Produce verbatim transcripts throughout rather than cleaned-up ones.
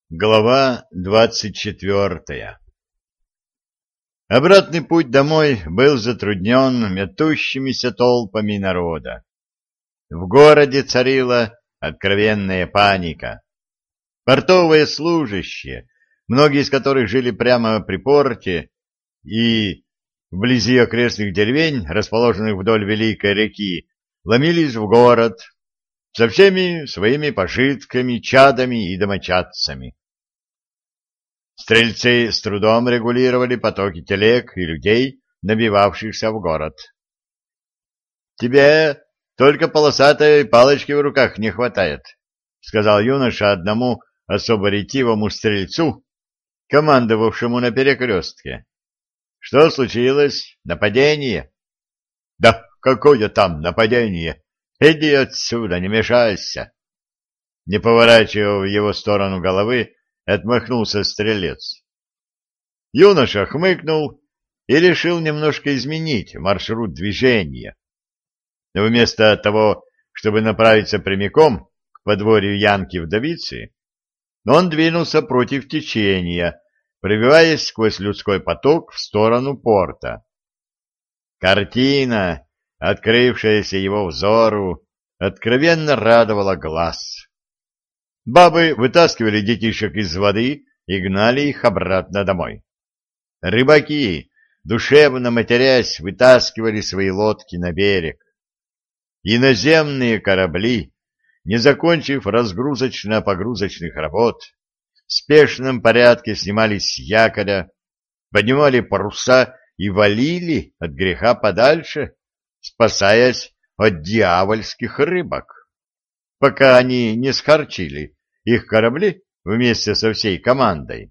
Глава двадцать четвертая. Обратный путь домой был затруднен метущимися толпами народа. В городе царила откровенная паника. Портовые служащие, многие из которых жили прямо при порте и вблизи окрестных деревень, расположенных вдоль Великой реки, ломились в город со всеми своими пожитками, чадами и домочадцами. Стрельцы с трудом регулировали потоки телег и людей, набивавшихся в город. — Тебе только полосатой палочки в руках не хватает, — сказал юноша одному особо ретивому стрельцу, командовавшему на перекрестке. — Что случилось? Нападение? — Да какое там нападение? Иди отсюда, не мешайся. Не поворачивая в его сторону головы, отмахнулся стрелец. Юноша хмыкнул и решил немножко изменить маршрут движения. Но вместо того, чтобы направиться прямиком к подворью Янки-вдовицы, он двинулся против течения, пробиваясь сквозь людской поток в сторону порта. Картина, открывшаяся его взору, откровенно радовала глаз. Бабы вытаскивали детишек из воды и гнали их обратно домой. Рыбаки, душевно матерясь, вытаскивали свои лодки на берег. Иноземные корабли, не закончив разгрузочно-погрузочных работ, в спешном порядке снимались с якоря, поднимали паруса и валили от греха подальше, спасаясь от дьявольских рыбок, пока они не схарчили их корабли вместе со всей командой.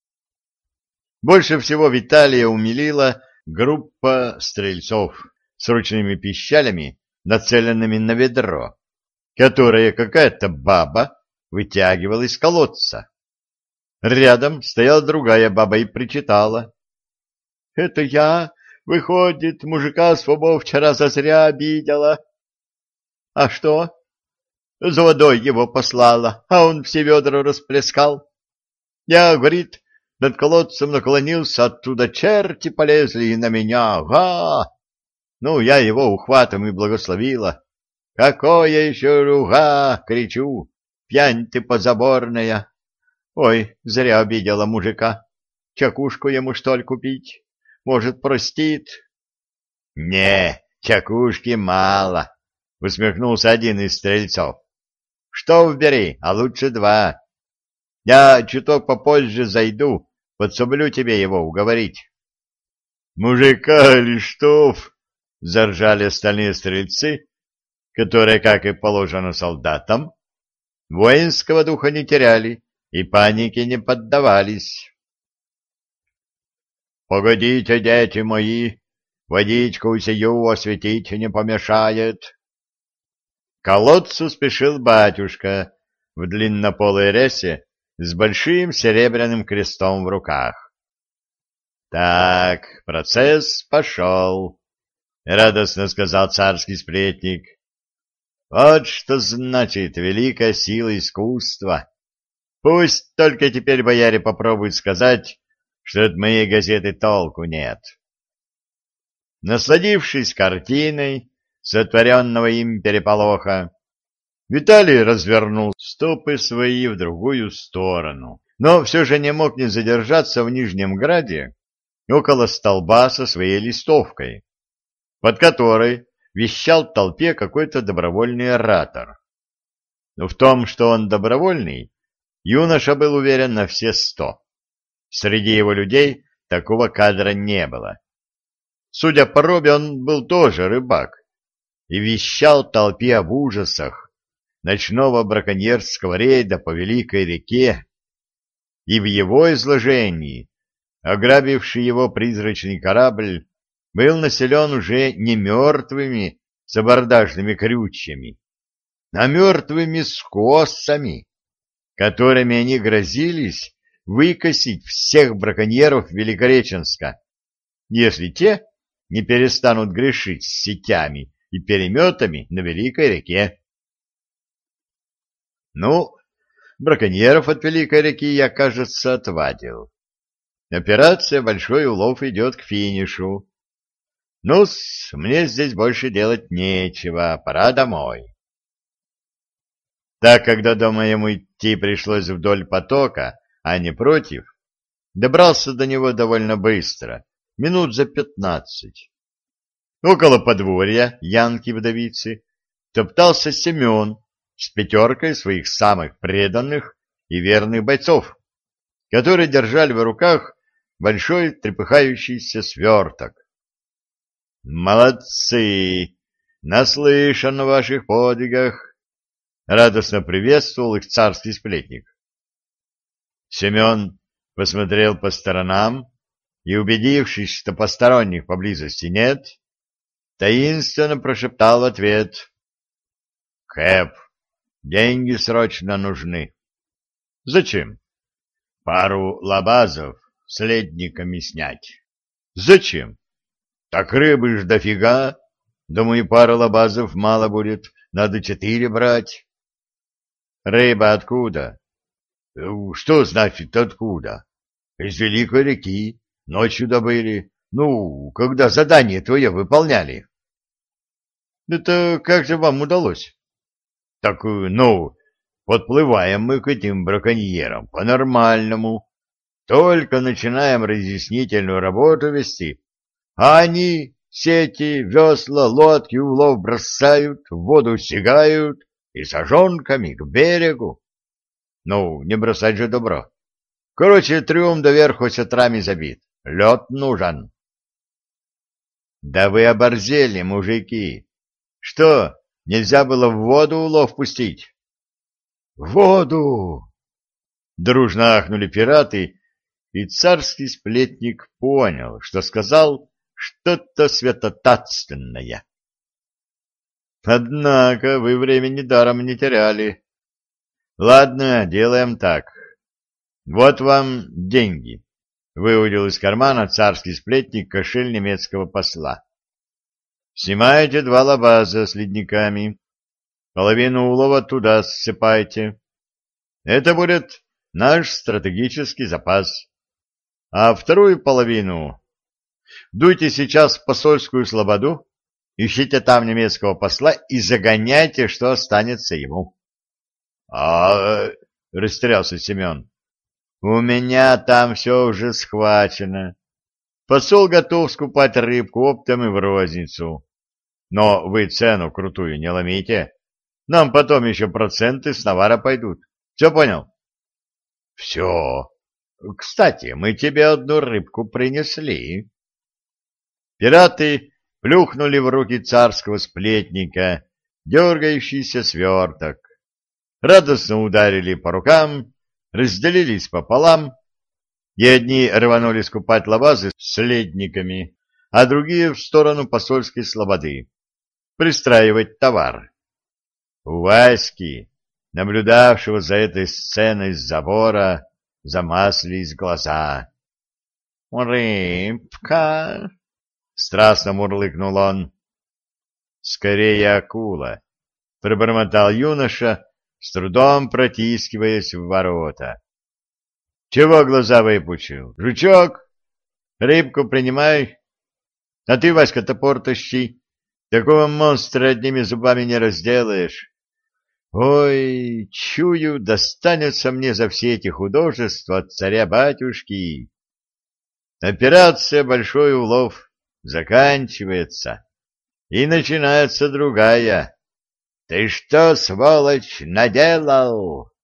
Больше всего Виталия умилила группа стрельцов с ручными пищалями, нацеленными на ведро, которое какая-то баба вытягивала из колодца. Рядом стояла другая баба и причитала: — Это я, выходит, мужика своего вчера зазря обидела. — А что? — За водой его послала, а он все ведра расплескал. Я, говорит, над колодцем наклонился, оттуда черти полезли и на меня. Га! Ну, я его ухватом и благословила. Какое еще руга! Кричу. Пьянь ты позаборная. Ой, зря обидела мужика. Чакушку ему, что ли, купить? Может, простит? — Не, чакушки мало, — усмехнулся один из стрельцов. — Что вбери, а лучше два. Я чуток попозже зайду, подсоблю тебе его уговорить. — Мужика или штоф? — заржали остальные стрельцы, которые, как и положено солдатам, воинского духа не теряли и панике не поддавались. — Погодите, дети мои, водичку сию осветить не помешает. К колодцу спешил батюшка в длиннополой рясе с большим серебряным крестом в руках. — Так, процесс пошел, — радостно сказал царский сплетник. — Вот что значит великая сила искусства. Пусть только теперь бояре попробуют сказать, что от моей газеты толку нет. Насладившись картиной сотворенного им переполоха, Виталий развернул стопы свои в другую сторону, но все же не мог не задержаться в Нижнем Граде около столба со своей листовкой, под которой вещал толпе какой-то добровольный оратор. Но в том, что он добровольный, юноша был уверен на все сто. Среди его людей такого кадра не было. Судя по робе, он был тоже рыбак и вещал толпе об ужасах ночного браконьерского рейда по Великой реке. И в его изложении ограбивший его призрачный корабль был населен уже не мертвыми с абордажными крючьями, а мертвыми скоссами, которыми они грозились выкосить всех браконьеров Великореченска, если те не перестанут грешить с сетями и переметами на Великой реке. — Ну, браконьеров от Великой реки я, кажется, отвадил. Операция «Большой улов» идет к финишу. Ну-с, мне здесь больше делать нечего, пора домой. Так, когда дома ему идти пришлось вдоль потока, а не против, добрался до него довольно быстро, минут за пятнадцать. Около подворья Янки-вдовицы топтался Семен с пятеркой своих самых преданных и верных бойцов, которые держали в руках большой трепыхающийся сверток. «Молодцы! Наслышан о ваших подвигах!» — радостно приветствовал их царский сплетник. Семен посмотрел по сторонам и, убедившись, что посторонних поблизости нет, таинственно прошептал в ответ: «Кэп, деньги срочно нужны». «Зачем?» «Пару лабазов с ледниками снять». «Зачем?» «Так рыбы ж дофига. Думаю, пара лабазов мало будет, надо четыре брать». «Рыба откуда?» «Что значит откуда? Из Великой реки. Ночью добыли. Ну, когда задание твое выполняли». «Это как же вам удалось?» «Так, ну, подплываем мы к этим браконьерам по-нормальному. Только начинаем разъяснительную работу вести, а они сети, весла, лодки, улов бросают, в воду сигают и сажонками к берегу. Ну, не бросать же добро. Короче, трюм доверху сетрами забит. Лед нужен». «Да вы оборзели, мужики! Что, нельзя было в воду улов пустить?» «В воду!» Дружно ахнули пираты, и царский сплетник понял, что сказал что-то святотатственное. «Однако вы времени даром не теряли. Ладно, делаем так. Вот вам деньги», — выудил из кармана царский сплетник кошель немецкого посла. «Снимаете два лабаза с ледниками, половину улова туда ссыпайте. Это будет наш стратегический запас. А вторую половину дуйте сейчас в посольскую слободу, ищите там немецкого посла и загоняйте, что останется ему». «А...» — растерялся Семен. «У меня там все уже схвачено. Посол готов скупать рыбку оптом и в розницу. Но вы цену крутую не ломите. Нам потом еще проценты с навара пойдут. Все понял?» «Все. Кстати, мы тебе одну рыбку принесли». Пираты плюхнули в руки царского сплетника дергающийся сверток, радостно ударили по рукам, разделились пополам, и одни рванули скупать лабазы с ледниками, а другие в сторону посольской слободы, пристраивать товар. У Васьки, наблюдавшего за этой сценой с забора, замаслились глаза. «Рыбка!» — страстно мурлыкнул он. «Скорее акула!» — пробормотал юноша, с трудом протискиваясь в ворота. «Чего глаза выпучил? Жучок? Рыбку принимай. А ты, Васька, топор тащи. Такого монстра одними зубами не разделаешь. Ой, чую, достанется мне за все эти художества от царя-батюшки. Операция «Большой улов» заканчивается, и начинается другая. Ты что, сволочь, наделал?»